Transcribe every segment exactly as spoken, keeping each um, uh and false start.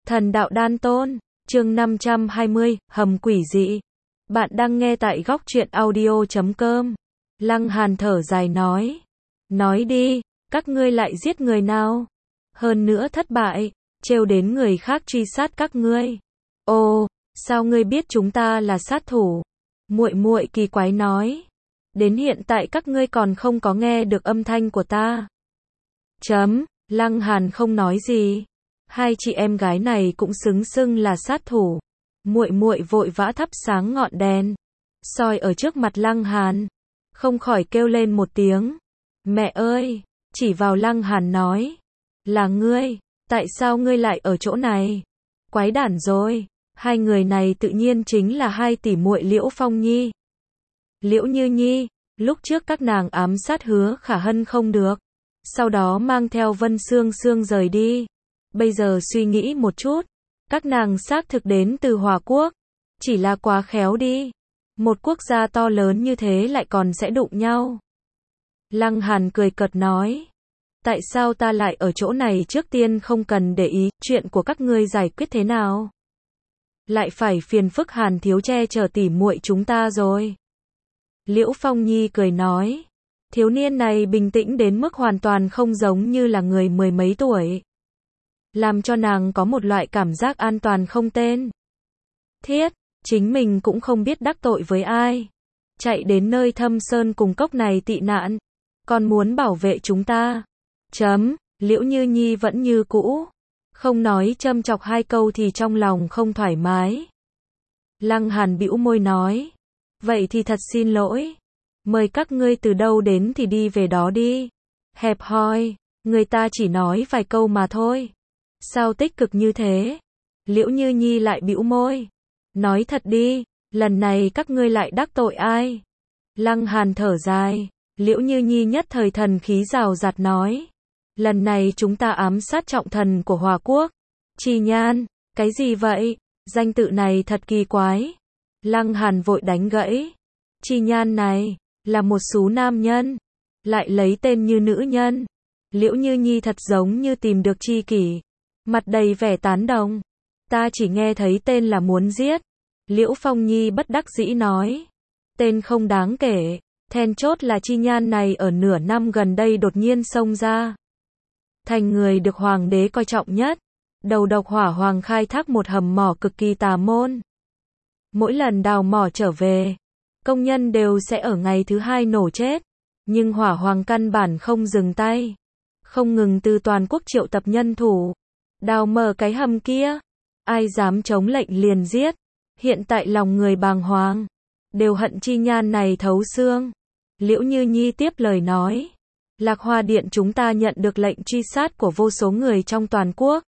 Thần đạo đan tôn, chương năm trăm hai mươi, hầm quỷ dị. Bạn đang nghe tại góc truyện audio chấm com. Lăng Hàn thở dài nói. Nói đi, các ngươi lại giết người nào? Hơn nữa thất bại, trêu đến người khác truy sát các ngươi. Ồ, sao ngươi biết chúng ta là sát thủ? Muội muội kỳ quái nói. Đến hiện tại các ngươi còn không có nghe được âm thanh của ta. Chấm, Lăng Hàn không nói gì. Hai chị em gái này cũng xứng xưng là sát thủ. Muội muội vội vã thắp sáng ngọn đèn, soi ở trước mặt Lăng Hàn, không khỏi kêu lên một tiếng. Mẹ ơi, chỉ vào Lăng Hàn nói, là ngươi, tại sao ngươi lại ở chỗ này? Quái đản rồi. Hai người này tự nhiên chính là hai tỷ muội Liễu Phong Nhi, Liễu Như Nhi. Lúc trước các nàng ám sát Hứa Khả Hân không được, sau đó mang theo Vân Sương Sương rời đi. Bây giờ suy nghĩ một chút, các nàng xác thực đến từ Hòa Quốc, chỉ là quá khéo đi. Một quốc gia to lớn như thế lại còn sẽ đụng nhau. Lăng Hàn cười cợt nói, tại sao ta lại ở chỗ này? Trước tiên không cần để ý, chuyện của các ngươi giải quyết thế nào? Lại phải phiền phức Hàn thiếu che chở tỉ muội chúng ta rồi. Liễu Phong Nhi cười nói, thiếu niên này bình tĩnh đến mức hoàn toàn không giống như là người mười mấy tuổi, làm cho nàng có một loại cảm giác an toàn không tên. Thiết, chính mình cũng không biết đắc tội với ai, chạy đến nơi thâm sơn cùng cốc này tị nạn, còn muốn bảo vệ chúng ta. Chấm, Liễu Như Nhi vẫn như cũ, không nói châm chọc hai câu thì trong lòng không thoải mái. Lăng Hàn bĩu môi nói, vậy thì thật xin lỗi, mời các ngươi từ đâu đến thì đi về đó đi. Hẹp hòi, người ta chỉ nói vài câu mà thôi. Sao tích cực như thế? Liễu Như Nhi lại bĩu môi. Nói thật đi, lần này các ngươi lại đắc tội ai? Lăng Hàn thở dài. Liễu Như Nhi nhất thời thần khí rào rạt nói, lần này chúng ta ám sát trọng thần của Hòa Quốc. Chi Nhan, cái gì vậy? Danh tự này thật kỳ quái. Lăng Hàn vội đánh gãy. Chi Nhan này, là một số nam nhân, lại lấy tên như nữ nhân. Liễu Như Nhi thật giống như tìm được tri kỷ, mặt đầy vẻ tán đồng. Ta chỉ nghe thấy tên là muốn giết. Liễu Phong Nhi bất đắc dĩ nói, tên không đáng kể, then chốt là Chi Nhan này ở nửa năm gần đây đột nhiên xông ra, thành người được hoàng đế coi trọng nhất. Đầu độc Hỏa Hoàng khai thác một hầm mỏ cực kỳ tà môn. Mỗi lần đào mỏ trở về, công nhân đều sẽ ở ngày thứ hai nổ chết. Nhưng Hỏa Hoàng căn bản không dừng tay, không ngừng từ toàn quốc triệu tập nhân thủ, đào mở cái hầm kia. Ai dám chống lệnh liền giết. Hiện tại lòng người bàng hoàng, đều hận Chi Nhan này thấu xương. Liễu Như Nhi tiếp lời nói, Lạc Hoa Điện chúng ta nhận được lệnh truy sát của vô số người trong toàn quốc,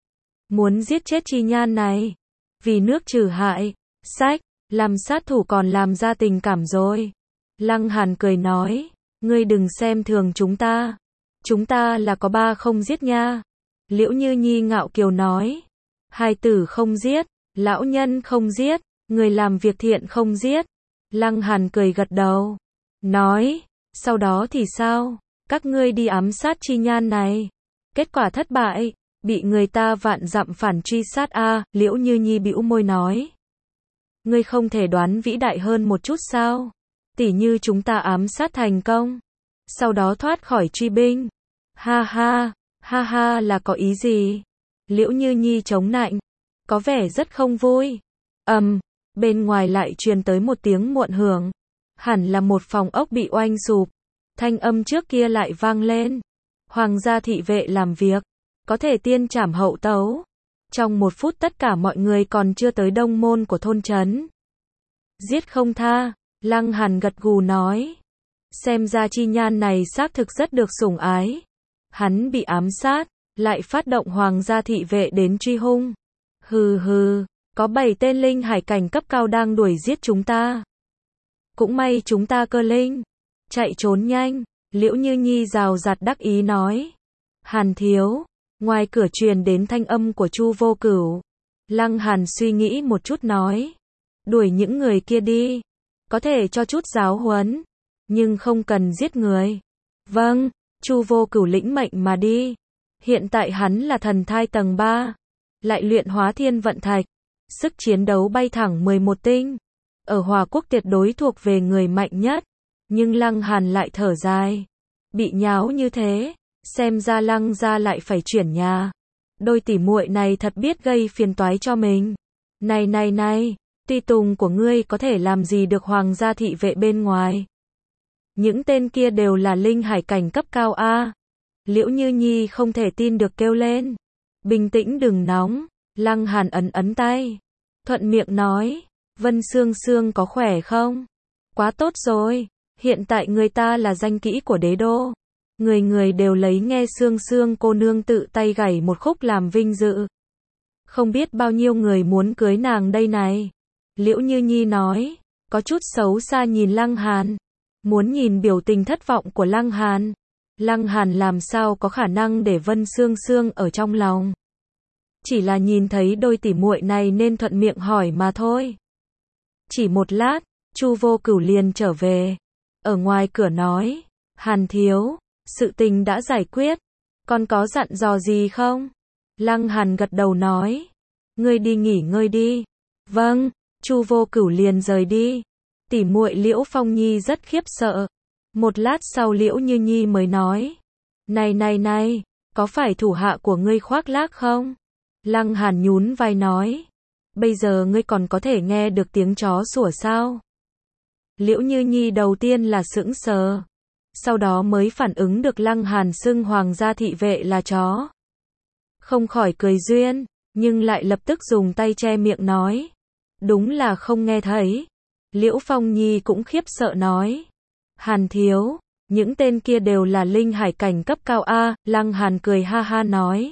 muốn giết chết Chi Nhan này, vì nước trừ hại. Sách, làm sát thủ còn làm ra tình cảm rồi. Lăng Hàn cười nói, ngươi đừng xem thường chúng ta, chúng ta là có ba không giết nha. Liễu Như Nhi ngạo kiều nói, hai tử không giết, lão nhân không giết, người làm việc thiện không giết. Lăng Hàn cười gật đầu, nói, sau đó thì sao? Các ngươi đi ám sát Chi Nhan này, kết quả thất bại, bị người ta vạn dặm phản truy sát a. À, Liễu Như Nhi bĩu môi nói, ngươi không thể đoán vĩ đại hơn một chút sao? Tỉ như chúng ta ám sát thành công, sau đó thoát khỏi truy binh. Ha ha, ha ha là có ý gì? Liễu Như Nhi chống nạnh, có vẻ rất không vui. Ầm, um, bên ngoài lại truyền tới một tiếng muộn hưởng, hẳn là một phòng ốc bị oanh sụp. Thanh âm trước kia lại vang lên, hoàng gia thị vệ làm việc, có thể tiên trảm hậu tấu. Trong một phút tất cả mọi người còn chưa tới đông môn của thôn trấn, giết không tha. Lăng Hàn gật gù nói, xem ra Chi Nhan này xác thực rất được sủng ái. Hắn bị ám sát, lại phát động hoàng gia thị vệ đến truy hung. Hừ hừ, có bảy tên linh hải cảnh cấp cao đang đuổi giết chúng ta. Cũng may chúng ta cơ linh, chạy trốn nhanh. Liễu Như Nhi rào rạt đắc ý nói. Hàn thiếu, ngoài cửa truyền đến thanh âm của Chu Vô Cửu. Lăng Hàn suy nghĩ một chút nói, đuổi những người kia đi, có thể cho chút giáo huấn, nhưng không cần giết người. Vâng, Chu Vô Cửu lĩnh mệnh mà đi. Hiện tại hắn là thần thai tầng ba, lại luyện hóa thiên vận thạch, sức chiến đấu bay thẳng mười một tinh. Ở Hòa Quốc tuyệt đối thuộc về người mạnh nhất, nhưng Lăng Hàn lại thở dài. Bị nháo như thế, xem ra Lăng gia lại phải chuyển nhà. Đôi tỷ muội này thật biết gây phiền toái cho mình. Này này này, tùy tùng của ngươi có thể làm gì được hoàng gia thị vệ bên ngoài. Những tên kia đều là linh hải cảnh cấp cao A. Liễu Như Nhi không thể tin được kêu lên. Bình tĩnh đừng nóng, Lăng Hàn ấn ấn tay. Thuận miệng nói, Vân Sương Sương có khỏe không? Quá tốt rồi, hiện tại người ta là danh kỹ của đế đô. Người người đều lấy nghe Sương Sương cô nương tự tay gảy một khúc làm vinh dự. Không biết bao nhiêu người muốn cưới nàng đây này. Liễu Như Nhi nói, có chút xấu xa nhìn Lăng Hàn. Muốn nhìn biểu tình thất vọng của Lăng Hàn. Lăng Hàn làm sao có khả năng để Vân Sương Sương ở trong lòng. Chỉ là nhìn thấy đôi tỷ muội này nên thuận miệng hỏi mà thôi. Chỉ một lát, Chu Vô Cửu liền trở về. Ở ngoài cửa nói, Hàn thiếu, sự tình đã giải quyết. Còn có dặn dò gì không? Lăng Hàn gật đầu nói, ngươi đi nghỉ ngơi đi. Vâng, Chu Vô Cửu liền rời đi. Tỷ muội Liễu Phong Nhi rất khiếp sợ. Một lát sau Liễu Như Nhi mới nói, này này này, có phải thủ hạ của ngươi khoác lác không? Lăng Hàn nhún vai nói, bây giờ ngươi còn có thể nghe được tiếng chó sủa sao? Liễu Như Nhi đầu tiên là sững sờ, sau đó mới phản ứng được Lăng Hàn xưng hoàng gia thị vệ là chó. Không khỏi cười duyên, nhưng lại lập tức dùng tay che miệng nói, đúng là không nghe thấy. Liễu Phong Nhi cũng khiếp sợ nói, Hàn thiếu, những tên kia đều là linh hải cảnh cấp cao A. Lăng Hàn cười ha ha nói,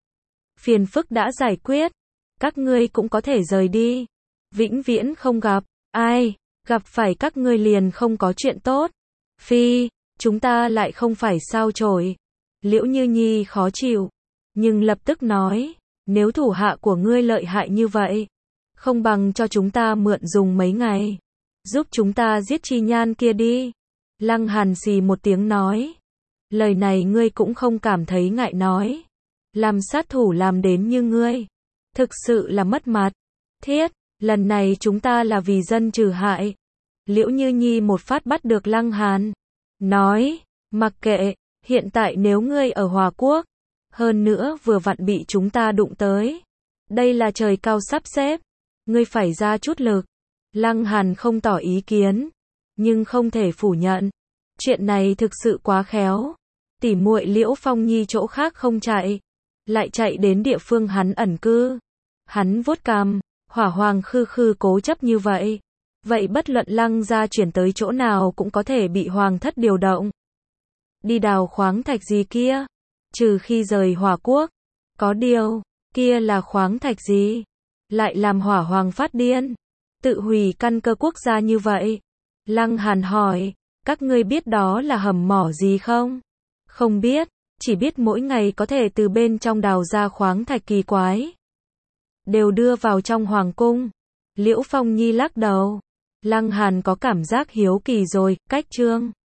phiền phức đã giải quyết, các ngươi cũng có thể rời đi. Vĩnh viễn không gặp, ai, gặp phải các ngươi liền không có chuyện tốt. Phi, chúng ta lại không phải sao chổi. Liễu Như Nhi khó chịu, nhưng lập tức nói, nếu thủ hạ của ngươi lợi hại như vậy, không bằng cho chúng ta mượn dùng mấy ngày, giúp chúng ta giết Chi Nhan kia đi. Lăng Hàn xì một tiếng nói, lời này ngươi cũng không cảm thấy ngại nói. Làm sát thủ làm đến như ngươi, thực sự là mất mặt. Thiết, lần này chúng ta là vì dân trừ hại. Liễu Như Nhi một phát bắt được Lăng Hàn, nói, mặc kệ, hiện tại nếu ngươi ở Hòa Quốc, hơn nữa vừa vặn bị chúng ta đụng tới, đây là trời cao sắp xếp, ngươi phải ra chút lực. Lăng Hàn không tỏ ý kiến, nhưng không thể phủ nhận, chuyện này thực sự quá khéo. Tỉ muội Liễu Phong Nhi chỗ khác không chạy, lại chạy đến địa phương hắn ẩn cư. Hắn vuốt cằm, Hỏa Hoàng khư khư cố chấp như vậy, vậy bất luận Lăng gia chuyển tới chỗ nào cũng có thể bị Hoàng thất điều động. Đi đào khoáng thạch gì kia? Trừ khi rời Hỏa Quốc. Có điều, kia là khoáng thạch gì? Lại làm Hỏa Hoàng phát điên, tự hủy căn cơ quốc gia như vậy. Lăng Hàn hỏi, các ngươi biết đó là hầm mỏ gì không? Không biết, chỉ biết mỗi ngày có thể từ bên trong đào ra khoáng thạch kỳ quái, đều đưa vào trong hoàng cung. Liễu Phong Nhi lắc đầu. Lăng Hàn có cảm giác hiếu kỳ rồi, cách chương